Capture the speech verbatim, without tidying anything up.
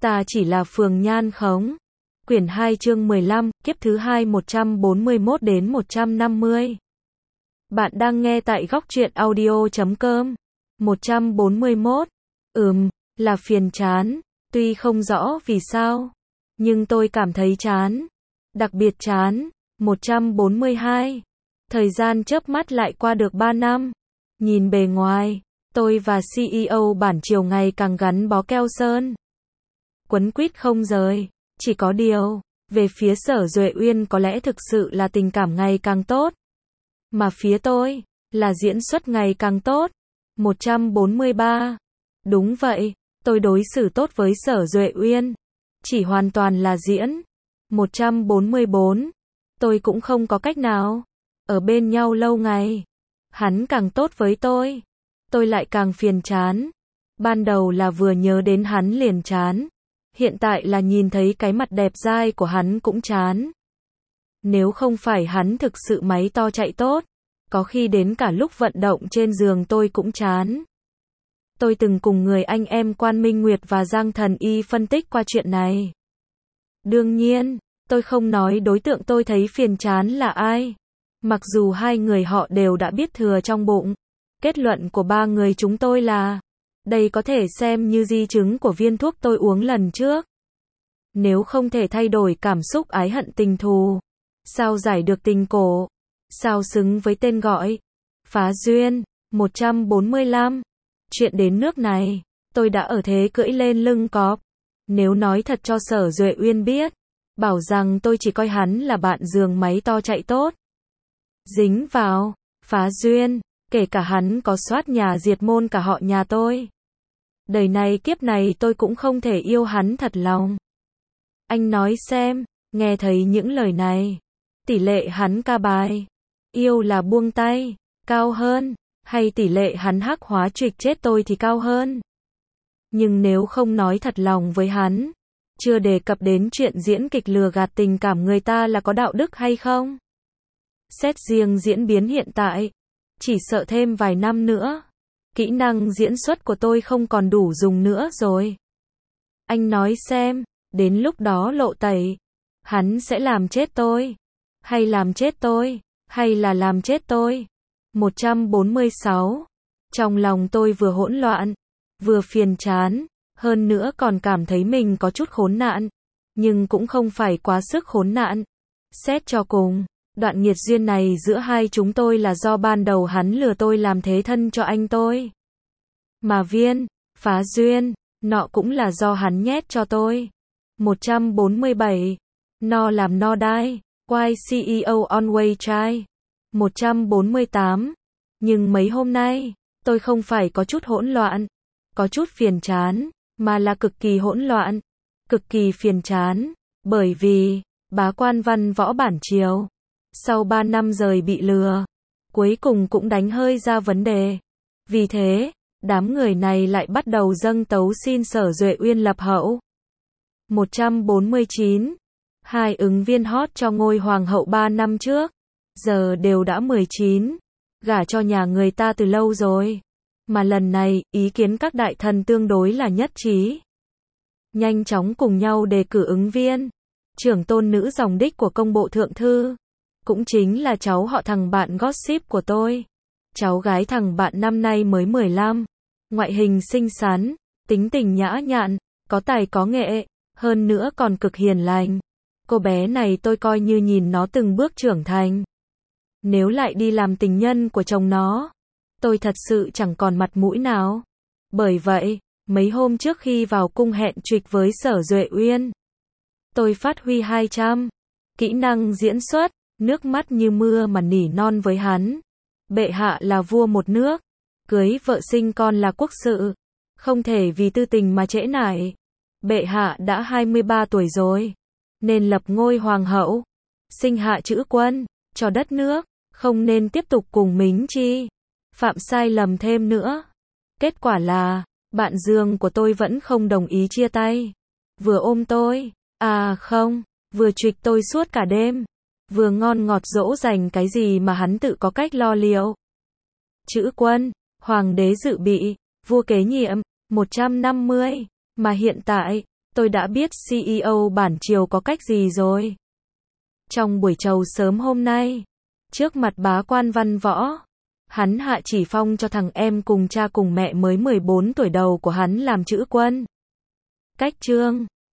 Ta chỉ là phường nhan khống. Quyển hai chương mười lăm, kiếp thứ hai một trăm bốn mươi mốt đến một trăm năm mươi. Bạn đang nghe tại góc truyện audio chấm com. một trăm bốn mươi mốt. Ừm, là phiền chán. Tuy không rõ vì sao, nhưng tôi cảm thấy chán. Đặc biệt chán. một trăm bốn mươi hai. Thời gian chớp mắt lại qua được ba năm. Nhìn bề ngoài, tôi và xê e ô bản chiều ngày càng gắn bó keo sơn. Quấn quýt không rời. Chỉ có điều, về phía Sở Duệ Uyên có lẽ thực sự là tình cảm ngày càng tốt. Mà phía tôi, là diễn xuất ngày càng tốt. một trăm bốn mươi ba. Đúng vậy, tôi đối xử tốt với Sở Duệ Uyên. Chỉ hoàn toàn là diễn. một trăm bốn mươi bốn. Tôi cũng không có cách nào. Ở bên nhau lâu ngày, hắn càng tốt với tôi, tôi lại càng phiền chán. Ban đầu là vừa nhớ đến hắn liền chán. Hiện tại là nhìn thấy cái mặt đẹp dai của hắn cũng chán. Nếu không phải hắn thực sự máy to chạy tốt, có khi đến cả lúc vận động trên giường tôi cũng chán. Tôi từng cùng người anh em Quan Minh Nguyệt và Giang Thần Y phân tích qua chuyện này. Đương nhiên, tôi không nói đối tượng tôi thấy phiền chán là ai. Mặc dù hai người họ đều đã biết thừa trong bụng. Kết luận của ba người chúng tôi là, đây có thể xem như di chứng của viên thuốc tôi uống lần trước. Nếu không thể thay đổi cảm xúc ái hận tình thù, sao giải được tình cổ? Sao xứng với tên gọi? Phá duyên. một trăm bốn mươi lăm. Chuyện đến nước này, tôi đã ở thế cưỡi lên lưng cọp. Nếu nói thật cho Sở Duệ Uyên biết, bảo rằng tôi chỉ coi hắn là bạn giường máy to chạy tốt. Dính vào, phá duyên, kể cả hắn có soát nhà diệt môn cả họ nhà tôi. Đời này kiếp này tôi cũng không thể yêu hắn thật lòng. Anh nói xem, nghe thấy những lời này, tỷ lệ hắn ca bài, yêu là buông tay, cao hơn, hay tỷ lệ hắn hắc hóa trịch chết tôi thì cao hơn. Nhưng nếu không nói thật lòng với hắn, chưa đề cập đến chuyện diễn kịch lừa gạt tình cảm người ta là có đạo đức hay không. Xét riêng diễn biến hiện tại, chỉ sợ thêm vài năm nữa, kỹ năng diễn xuất của tôi không còn đủ dùng nữa rồi. Anh nói xem, đến lúc đó lộ tẩy, hắn sẽ làm chết tôi, hay làm chết tôi, hay là làm chết tôi. một trăm bốn mươi sáu. Trong lòng tôi vừa hỗn loạn, vừa phiền chán, hơn nữa còn cảm thấy mình có chút khốn nạn, nhưng cũng không phải quá sức khốn nạn. Xét cho cùng, đoạn nghiệt duyên này giữa hai chúng tôi là do ban đầu hắn lừa tôi làm thế thân cho anh tôi. Mà viên, phá duyên, nọ cũng là do hắn nhét cho tôi. một trăm bốn mươi bảy. No làm no die, why xê e ô always try. một trăm bốn mươi tám. Nhưng mấy hôm nay, tôi không phải có chút hỗn loạn, có chút phiền chán, mà là cực kỳ hỗn loạn, cực kỳ phiền chán, bởi vì, bá quan văn võ bản triều, sau ba năm rời bị lừa, cuối cùng cũng đánh hơi ra vấn đề. Vì thế, đám người này lại bắt đầu dâng tấu xin Sở Duệ Uyên lập hậu. một trăm bốn mươi chín. Hai ứng viên hot cho ngôi hoàng hậu ba năm trước, giờ đều đã mười chín, gả cho nhà người ta từ lâu rồi. Mà lần này, ý kiến các đại thần tương đối là nhất trí. Nhanh chóng cùng nhau đề cử ứng viên. Trưởng tôn nữ dòng đích của công bộ thượng thư, cũng chính là cháu họ thằng bạn gossip của tôi. Cháu gái thằng bạn năm nay mới mười lăm, ngoại hình xinh xắn, tính tình nhã nhặn, có tài có nghệ, hơn nữa còn cực hiền lành. Cô bé này tôi coi như nhìn nó từng bước trưởng thành. Nếu lại đi làm tình nhân của chồng nó, tôi thật sự chẳng còn mặt mũi nào. Bởi vậy, mấy hôm trước khi vào cung hẹn trịch với Sở Duệ Uyên, tôi phát huy hai trăm kỹ năng diễn xuất, nước mắt như mưa mà nỉ non với hắn. Bệ hạ là vua một nước, cưới vợ sinh con là quốc sự, không thể vì tư tình mà trễ nải. Bệ hạ đã hai mươi ba tuổi rồi, nên lập ngôi hoàng hậu, sinh hạ chữ quân, cho đất nước, không nên tiếp tục cùng Mính Chi, phạm sai lầm thêm nữa. Kết quả là, bạn giường của tôi vẫn không đồng ý chia tay. Vừa ôm tôi, à không, vừa trịch tôi suốt cả đêm, vừa ngon ngọt dỗ dành cái gì mà hắn tự có cách lo liệu. Chữ quân, hoàng đế dự bị, vua kế nhiệm, một trăm năm mươi, mà hiện tại, Tôi đã biết xê e ô bản Triều có cách gì rồi. Trong buổi chầu sớm hôm nay, trước mặt bá quan văn võ, hắn hạ chỉ phong cho thằng em cùng cha cùng mẹ mới mười bốn tuổi đầu của hắn làm chữ quân. Cách chương